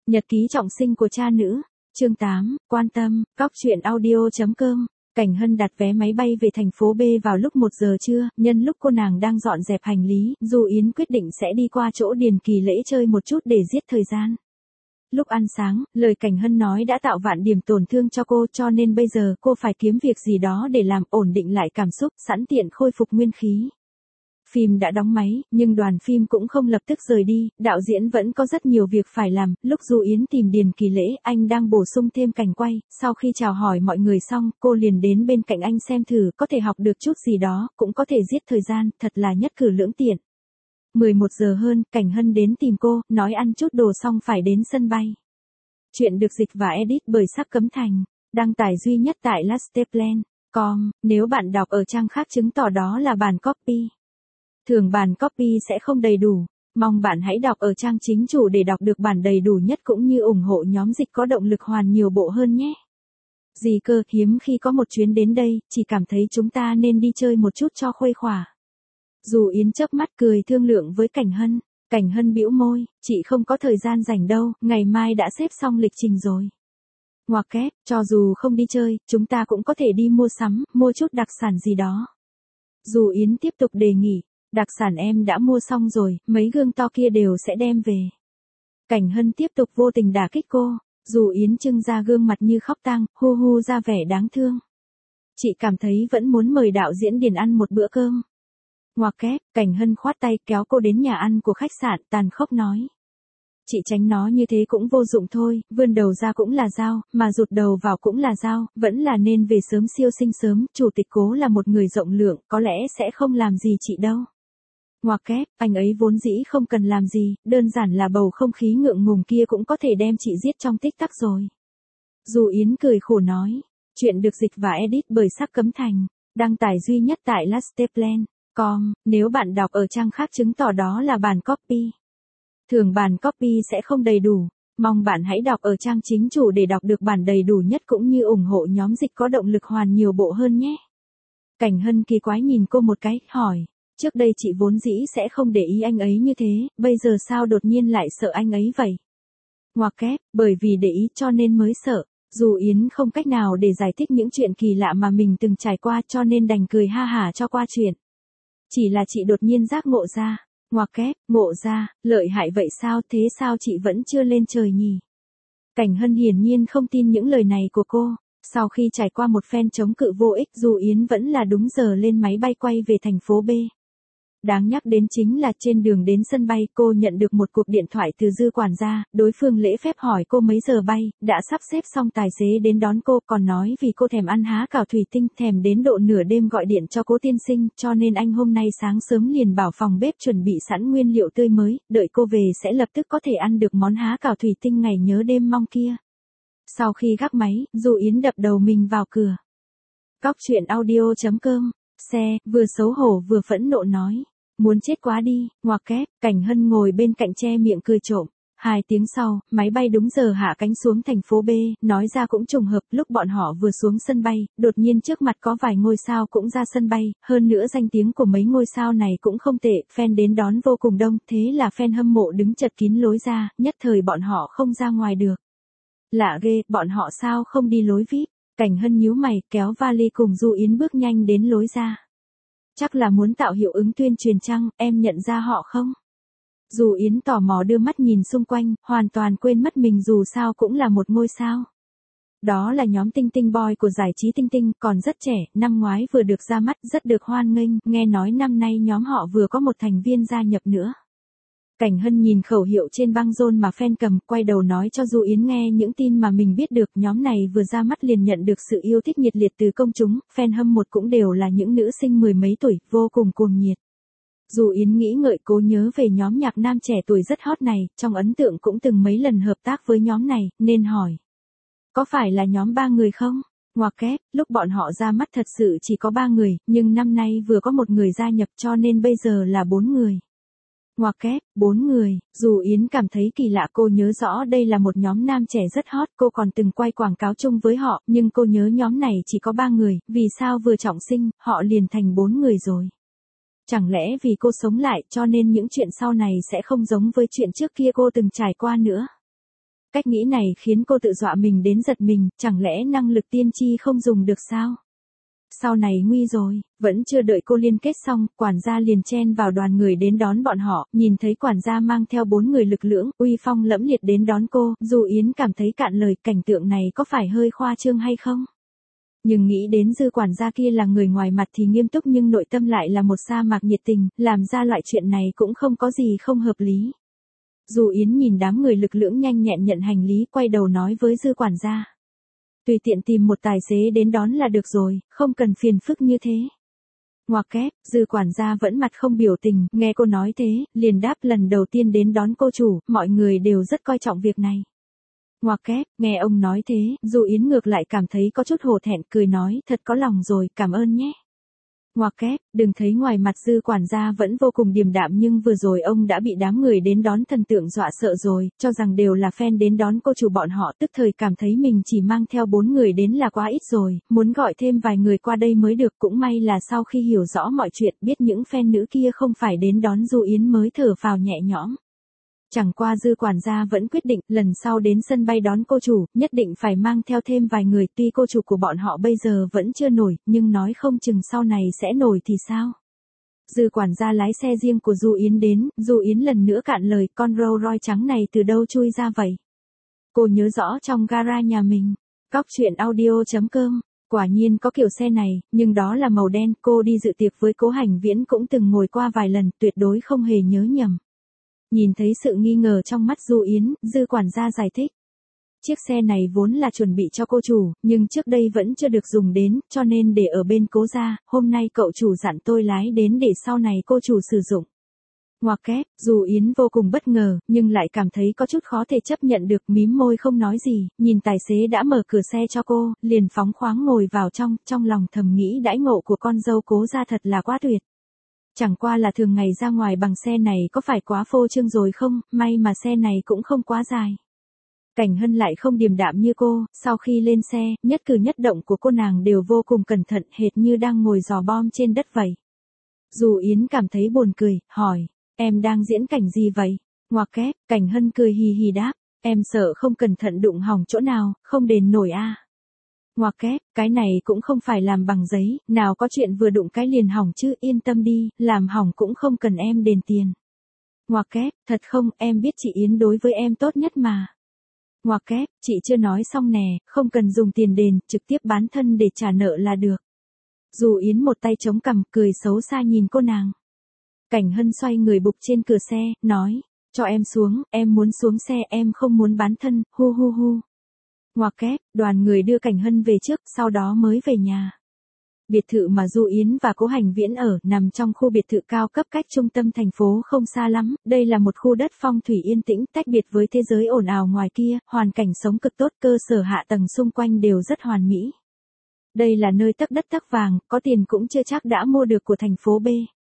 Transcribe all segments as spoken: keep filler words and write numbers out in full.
Nhật ký trọng sinh của cha nữ. Chương tám, quan tâm, cóc truyện audio.com. Cảnh Hân đặt vé máy bay về thành phố B vào lúc một giờ trưa, nhân lúc cô nàng đang dọn dẹp hành lý, Du Yến quyết định sẽ đi qua chỗ Điền Kỳ Lễ chơi một chút để giết thời gian. Lúc ăn sáng, lời Cảnh Hân nói đã tạo vạn điểm tổn thương cho cô, cho nên bây giờ cô phải kiếm việc gì đó để làm ổn định lại cảm xúc, sẵn tiện khôi phục nguyên khí. Phim đã đóng máy, nhưng đoàn phim cũng không lập tức rời đi, đạo diễn vẫn có rất nhiều việc phải làm. Lúc Du Yến tìm Điền Kỳ Lễ, anh đang bổ sung thêm cảnh quay, sau khi chào hỏi mọi người xong, cô liền đến bên cạnh anh xem thử, có thể học được chút gì đó, cũng có thể giết thời gian, thật là nhất cử lưỡng tiện. mười một giờ hơn, Cảnh Hân đến tìm cô, nói ăn chút đồ xong phải đến sân bay. Chuyện được dịch và edit bởi Sắc Cấm Thành, đăng tải duy nhất tại lasteplan chấm com, nếu bạn đọc ở trang khác chứng tỏ đó là bản copy. Thường bản copy sẽ không đầy đủ, mong bạn hãy đọc ở trang chính chủ để đọc được bản đầy đủ nhất cũng như ủng hộ nhóm dịch có động lực hoàn nhiều bộ hơn nhé. Gì cơ, hiếm khi có một chuyến đến đây, chỉ cảm thấy chúng ta nên đi chơi một chút cho khuây khỏa. Du Yến chớp mắt cười thương lượng với Cảnh Hân. Cảnh Hân bĩu môi, chị không có thời gian rảnh đâu, ngày mai đã xếp xong lịch trình rồi. Ngoặc kép, cho dù không đi chơi, chúng ta cũng có thể đi mua sắm, mua chút đặc sản gì đó. Du Yến tiếp tục đề nghị, đặc sản em đã mua xong rồi, mấy gương to kia đều sẽ đem về. Cảnh Hân tiếp tục vô tình đả kích cô, Du Yến trưng ra gương mặt như khóc tang, hu hu ra vẻ đáng thương. Chị cảm thấy vẫn muốn mời đạo diễn Điền ăn một bữa cơm. Ngoặc kép, Cảnh Hân khoát tay kéo cô đến nhà ăn của khách sạn, tàn khốc nói. Chị tránh nó như thế cũng vô dụng thôi, vươn đầu ra cũng là dao, mà rụt đầu vào cũng là dao, vẫn là nên về sớm siêu sinh sớm, chủ tịch Cố là một người rộng lượng, có lẽ sẽ không làm gì chị đâu. Ngoặc kép, anh ấy vốn dĩ không cần làm gì, đơn giản là bầu không khí ngượng ngùng kia cũng có thể đem chị giết trong tích tắc rồi. Du Yến cười khổ nói, chuyện được dịch và edit bởi Sắc Cấm Thành, đăng tải duy nhất tại lasteplan chấm com, nếu bạn đọc ở trang khác chứng tỏ đó là bản copy. Thường bản copy sẽ không đầy đủ, mong bạn hãy đọc ở trang chính chủ để đọc được bản đầy đủ nhất cũng như ủng hộ nhóm dịch có động lực hoàn nhiều bộ hơn nhé. Cảnh Hân kỳ quái nhìn cô một cái, hỏi, trước đây chị vốn dĩ sẽ không để ý anh ấy như thế, bây giờ sao đột nhiên lại sợ anh ấy vậy? Ngoặc kép, bởi vì để ý cho nên mới sợ. Du Yến không cách nào để giải thích những chuyện kỳ lạ mà mình từng trải qua cho nên đành cười ha hả cho qua chuyện. Chỉ là chị đột nhiên giác ngộ ra. Ngoặc kép, ngộ ra, lợi hại vậy sao, thế sao chị vẫn chưa lên trời nhỉ? Cảnh Hân hiển nhiên không tin những lời này của cô. Sau khi trải qua một phen chống cự vô ích, Du Yến vẫn là đúng giờ lên máy bay quay về thành phố B. Đáng nhắc đến chính là trên đường đến sân bay cô nhận được một cuộc điện thoại từ Dư quản gia, đối phương lễ phép hỏi cô mấy giờ bay, đã sắp xếp xong tài xế đến đón cô, còn nói vì cô thèm ăn há cảo thủy tinh, thèm đến độ nửa đêm gọi điện cho Cố tiên sinh, cho nên anh hôm nay sáng sớm liền bảo phòng bếp chuẩn bị sẵn nguyên liệu tươi mới, đợi cô về sẽ lập tức có thể ăn được món há cảo thủy tinh ngày nhớ đêm mong kia. Sau khi gác máy, Du Yến đập đầu mình vào cửa. Cóc truyện audio.com, xe, vừa xấu hổ vừa phẫn nộ nói. Muốn chết quá đi, ngoặc kép, Cảnh Hân ngồi bên cạnh che miệng cười trộm. Hai tiếng sau, máy bay đúng giờ hạ cánh xuống thành phố B, nói ra cũng trùng hợp, lúc bọn họ vừa xuống sân bay, đột nhiên trước mặt có vài ngôi sao cũng ra sân bay, hơn nữa danh tiếng của mấy ngôi sao này cũng không tệ, fan đến đón vô cùng đông, thế là fan hâm mộ đứng chật kín lối ra, nhất thời bọn họ không ra ngoài được. Lạ ghê, bọn họ sao không đi lối vi ai pi? Cảnh Hân nhíu mày, kéo vali cùng Du Yến bước nhanh đến lối ra. Chắc là muốn tạo hiệu ứng tuyên truyền chăng, em nhận ra họ không? Du Yến tò mò đưa mắt nhìn xung quanh, hoàn toàn quên mất mình dù sao cũng là một ngôi sao. Đó là nhóm Tinh Tinh Boy của giải trí Tinh Tinh, còn rất trẻ, năm ngoái vừa được ra mắt, rất được hoan nghênh, nghe nói năm nay nhóm họ vừa có một thành viên gia nhập nữa. Cảnh Hân nhìn khẩu hiệu trên băng rôn mà fan cầm, quay đầu nói cho Du Yến nghe những tin mà mình biết được, nhóm này vừa ra mắt liền nhận được sự yêu thích nhiệt liệt từ công chúng, fan hâm mộ cũng đều là những nữ sinh mười mấy tuổi, vô cùng cuồng nhiệt. Du Yến nghĩ ngợi cố nhớ về nhóm nhạc nam trẻ tuổi rất hot này, trong ấn tượng cũng từng mấy lần hợp tác với nhóm này, nên hỏi. Có phải là nhóm ba người không? Ngoặc kép, lúc bọn họ ra mắt thật sự chỉ có ba người, nhưng năm nay vừa có một người gia nhập cho nên bây giờ là bốn người. Ngoặc kép, bốn người, dù Yến cảm thấy kỳ lạ cô nhớ rõ đây là một nhóm nam trẻ rất hot, cô còn từng quay quảng cáo chung với họ, nhưng cô nhớ nhóm này chỉ có ba người, vì sao vừa trọng sinh, họ liền thành bốn người rồi. Chẳng lẽ vì cô sống lại cho nên những chuyện sau này sẽ không giống với chuyện trước kia cô từng trải qua nữa. Cách nghĩ này khiến cô tự dọa mình đến giật mình, chẳng lẽ năng lực tiên tri không dùng được sao? Sau này nguy rồi, vẫn chưa đợi cô liên kết xong, quản gia liền chen vào đoàn người đến đón bọn họ, nhìn thấy quản gia mang theo bốn người lực lưỡng, uy phong lẫm liệt đến đón cô, Du Yến cảm thấy cạn lời, cảnh tượng này có phải hơi khoa trương hay không? Nhưng nghĩ đến Dư quản gia kia là người ngoài mặt thì nghiêm túc nhưng nội tâm lại là một sa mạc nhiệt tình, làm ra loại chuyện này cũng không có gì không hợp lý. Du Yến nhìn đám người lực lưỡng nhanh nhẹn nhận hành lý, quay đầu nói với Dư quản gia. Tùy tiện tìm một tài xế đến đón là được rồi, không cần phiền phức như thế. Ngoặc kép, Dư quản gia vẫn mặt không biểu tình, nghe cô nói thế, liền đáp lần đầu tiên đến đón cô chủ, mọi người đều rất coi trọng việc này. Ngoặc kép, nghe ông nói thế, Du Yến ngược lại cảm thấy có chút hổ thẹn, cười nói, thật có lòng rồi, cảm ơn nhé. Ngoặc kép, đừng thấy ngoài mặt Dư quản gia vẫn vô cùng điềm đạm nhưng vừa rồi ông đã bị đám người đến đón thần tượng dọa sợ rồi, cho rằng đều là fan đến đón cô chủ bọn họ, tức thời cảm thấy mình chỉ mang theo bốn người đến là quá ít rồi, muốn gọi thêm vài người qua đây mới được, cũng may là sau khi hiểu rõ mọi chuyện biết những fan nữ kia không phải đến đón Du Yến mới thở phào nhẹ nhõm. Chẳng qua Dư quản gia vẫn quyết định, lần sau đến sân bay đón cô chủ, nhất định phải mang theo thêm vài người, tuy cô chủ của bọn họ bây giờ vẫn chưa nổi, nhưng nói không chừng sau này sẽ nổi thì sao? Dư quản gia lái xe riêng của Du Yến đến, Du Yến lần nữa cạn lời, con Rolls Royce trắng này từ đâu chui ra vậy? Cô nhớ rõ trong gara nhà mình. Cóc truyện audio chấm com. Quả nhiên có kiểu xe này, nhưng đó là màu đen, cô đi dự tiệc với Cố Hành Viễn cũng từng ngồi qua vài lần, tuyệt đối không hề nhớ nhầm. Nhìn thấy sự nghi ngờ trong mắt Du Yến, Dư quản gia giải thích. Chiếc xe này vốn là chuẩn bị cho cô chủ, nhưng trước đây vẫn chưa được dùng đến, cho nên để ở bên Cố gia, hôm nay cậu chủ dặn tôi lái đến để sau này cô chủ sử dụng. Ngoặc kép, Du Yến vô cùng bất ngờ, nhưng lại cảm thấy có chút khó thể chấp nhận được, mím môi không nói gì, nhìn tài xế đã mở cửa xe cho cô, liền phóng khoáng ngồi vào trong, trong lòng thầm nghĩ đãi ngộ của con dâu Cố gia thật là quá tuyệt. Chẳng qua là thường ngày ra ngoài bằng xe này có phải quá phô trương rồi không, may mà xe này cũng không quá dài. Cảnh Hân lại không điềm đạm như cô, sau khi lên xe, nhất cử nhất động của cô nàng đều vô cùng cẩn thận, hệt như đang ngồi dò bom trên đất vậy. Du Yến cảm thấy buồn cười, hỏi, em đang diễn cảnh gì vậy? Ngoặc kép, Cảnh Hân cười hì hì đáp, em sợ không cẩn thận đụng hỏng chỗ nào, không đền nổi a. À. Ngoặc kép, cái này cũng không phải làm bằng giấy, nào có chuyện vừa đụng cái liền hỏng chứ, yên tâm đi, làm hỏng cũng không cần em đền tiền. Ngoặc kép, thật không, em biết chị Yến đối với em tốt nhất mà. Ngoặc kép, chị chưa nói xong nè, không cần dùng tiền đền, trực tiếp bán thân để trả nợ là được. Du Yến một tay chống cằm, cười xấu xa nhìn cô nàng. Cảnh Hân xoay người bục trên cửa xe, nói, cho em xuống, em muốn xuống xe, em không muốn bán thân, hu hu hu. Ngoặc kép, đoàn người đưa Cảnh Hân về trước, sau đó mới về nhà. Biệt thự mà Du Yến và Cố Hành Viễn ở, nằm trong khu biệt thự cao cấp cách trung tâm thành phố không xa lắm, đây là một khu đất phong thủy yên tĩnh, tách biệt với thế giới ồn ào ngoài kia, hoàn cảnh sống cực tốt, cơ sở hạ tầng xung quanh đều rất hoàn mỹ. Đây là nơi tấc đất tấc vàng, có tiền cũng chưa chắc đã mua được của thành phố B.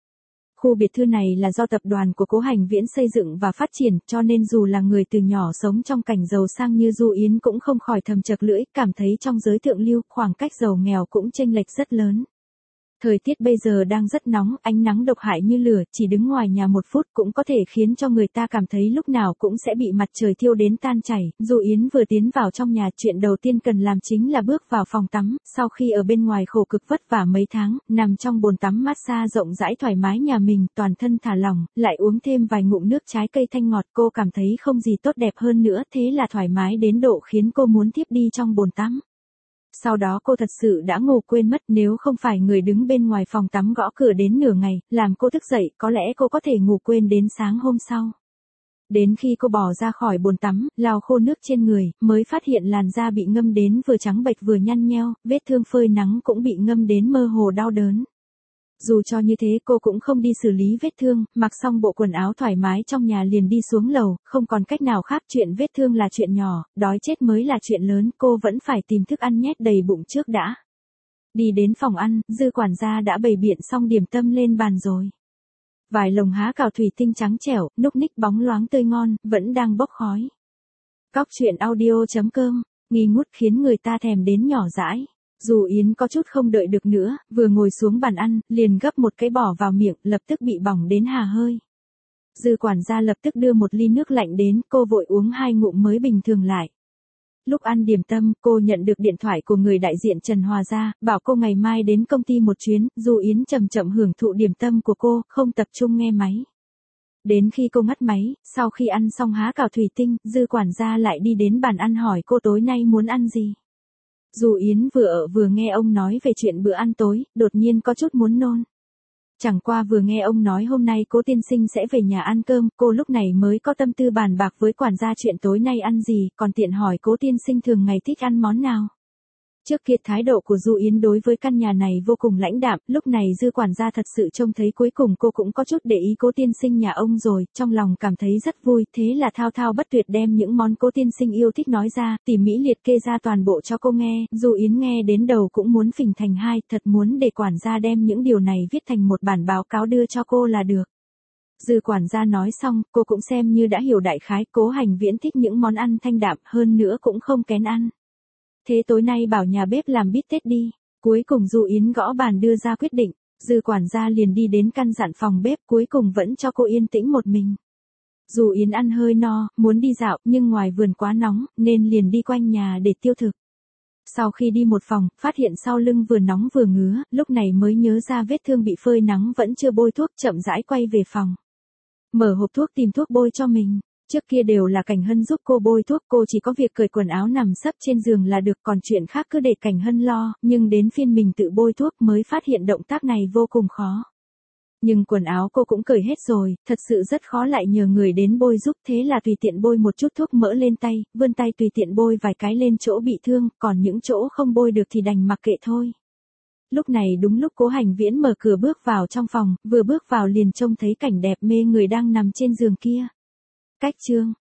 Khu biệt thự này là do tập đoàn của Cố Hành Viễn xây dựng và phát triển, cho nên dù là người từ nhỏ sống trong cảnh giàu sang như Du Yến cũng không khỏi thầm chật lưỡi, cảm thấy trong giới thượng lưu, khoảng cách giàu nghèo cũng chênh lệch rất lớn. Thời tiết bây giờ đang rất nóng, ánh nắng độc hại như lửa, chỉ đứng ngoài nhà một phút cũng có thể khiến cho người ta cảm thấy lúc nào cũng sẽ bị mặt trời thiêu đến tan chảy. Du Yến vừa tiến vào trong nhà, chuyện đầu tiên cần làm chính là bước vào phòng tắm, sau khi ở bên ngoài khổ cực vất vả mấy tháng, nằm trong bồn tắm massage rộng rãi thoải mái nhà mình, toàn thân thả lỏng, lại uống thêm vài ngụm nước trái cây thanh ngọt, cô cảm thấy không gì tốt đẹp hơn nữa, thế là thoải mái đến độ khiến cô muốn tiếp đi trong bồn tắm. Sau đó cô thật sự đã ngủ quên mất, nếu không phải người đứng bên ngoài phòng tắm gõ cửa đến nửa ngày, làm cô thức dậy, có lẽ cô có thể ngủ quên đến sáng hôm sau. Đến khi cô bò ra khỏi bồn tắm, lau khô nước trên người, mới phát hiện làn da bị ngâm đến vừa trắng bệch vừa nhăn nheo, vết thương phơi nắng cũng bị ngâm đến mơ hồ đau đớn. Dù cho như thế cô cũng không đi xử lý vết thương, mặc xong bộ quần áo thoải mái trong nhà liền đi xuống lầu, không còn cách nào khác, chuyện vết thương là chuyện nhỏ, đói chết mới là chuyện lớn, cô vẫn phải tìm thức ăn nhét đầy bụng trước đã. Đi đến phòng ăn, Dư quản gia đã bày biện xong điểm tâm lên bàn rồi. Vài lồng há cào thủy tinh trắng trẻo, núc ních bóng loáng tươi ngon, vẫn đang bốc khói. Cóc truyện audio chấm com, nghi ngút khiến người ta thèm đến nhỏ dãi. Du Yến có chút không đợi được nữa, vừa ngồi xuống bàn ăn, liền gấp một cái bỏ vào miệng, lập tức bị bỏng đến hà hơi. Dư quản gia lập tức đưa một ly nước lạnh đến, cô vội uống hai ngụm mới bình thường lại. Lúc ăn điểm tâm, cô nhận được điện thoại của người đại diện Trần Hòa Gia, bảo cô ngày mai đến công ty một chuyến, Du Yến chậm chậm hưởng thụ điểm tâm của cô, không tập trung nghe máy. Đến khi cô ngắt máy, sau khi ăn xong há cào thủy tinh, Dư quản gia lại đi đến bàn ăn hỏi cô tối nay muốn ăn gì. Du Yến vừa ở vừa nghe ông nói về chuyện bữa ăn tối, đột nhiên có chút muốn nôn. Chẳng qua vừa nghe ông nói hôm nay Cố tiên sinh sẽ về nhà ăn cơm, cô lúc này mới có tâm tư bàn bạc với quản gia chuyện tối nay ăn gì, còn tiện hỏi Cố tiên sinh thường ngày thích ăn món nào. Trước kia thái độ của Du Yến đối với căn nhà này vô cùng lãnh đạm, lúc này Dư quản gia thật sự trông thấy cuối cùng cô cũng có chút để ý Cố tiên sinh nhà ông rồi, trong lòng cảm thấy rất vui, thế là thao thao bất tuyệt đem những món Cố tiên sinh yêu thích nói ra, tỉ mỉ liệt kê ra toàn bộ cho cô nghe, Du Yến nghe đến đầu cũng muốn phình thành hai, thật muốn để quản gia đem những điều này viết thành một bản báo cáo đưa cho cô là được. Dư quản gia nói xong, cô cũng xem như đã hiểu đại khái, Cố Hành Viễn thích những món ăn thanh đạm, hơn nữa cũng không kén ăn. Thế tối nay bảo nhà bếp làm bít tết đi. Cuối cùng Du Yến gõ bàn đưa ra quyết định, Dư quản gia liền đi đến căn dặn phòng bếp, cuối cùng vẫn cho cô yên tĩnh một mình. Du Yến ăn hơi no, muốn đi dạo, nhưng ngoài vườn quá nóng, nên liền đi quanh nhà để tiêu thực. Sau khi đi một phòng, phát hiện sau lưng vừa nóng vừa ngứa, lúc này mới nhớ ra vết thương bị phơi nắng vẫn chưa bôi thuốc, chậm rãi quay về phòng. Mở hộp thuốc tìm thuốc bôi cho mình. Trước kia đều là Cảnh Hân giúp cô bôi thuốc, cô chỉ có việc cởi quần áo nằm sấp trên giường là được, còn chuyện khác cứ để Cảnh Hân lo, nhưng đến phiên mình tự bôi thuốc mới phát hiện động tác này vô cùng khó. Nhưng quần áo cô cũng cởi hết rồi, thật sự rất khó lại nhờ người đến bôi giúp, thế là tùy tiện bôi một chút thuốc mỡ lên tay, vươn tay tùy tiện bôi vài cái lên chỗ bị thương, còn những chỗ không bôi được thì đành mặc kệ thôi. Lúc này đúng lúc Cố Hành Viễn mở cửa bước vào trong phòng, vừa bước vào liền trông thấy cảnh đẹp mê người đang nằm trên giường kia. Cách chương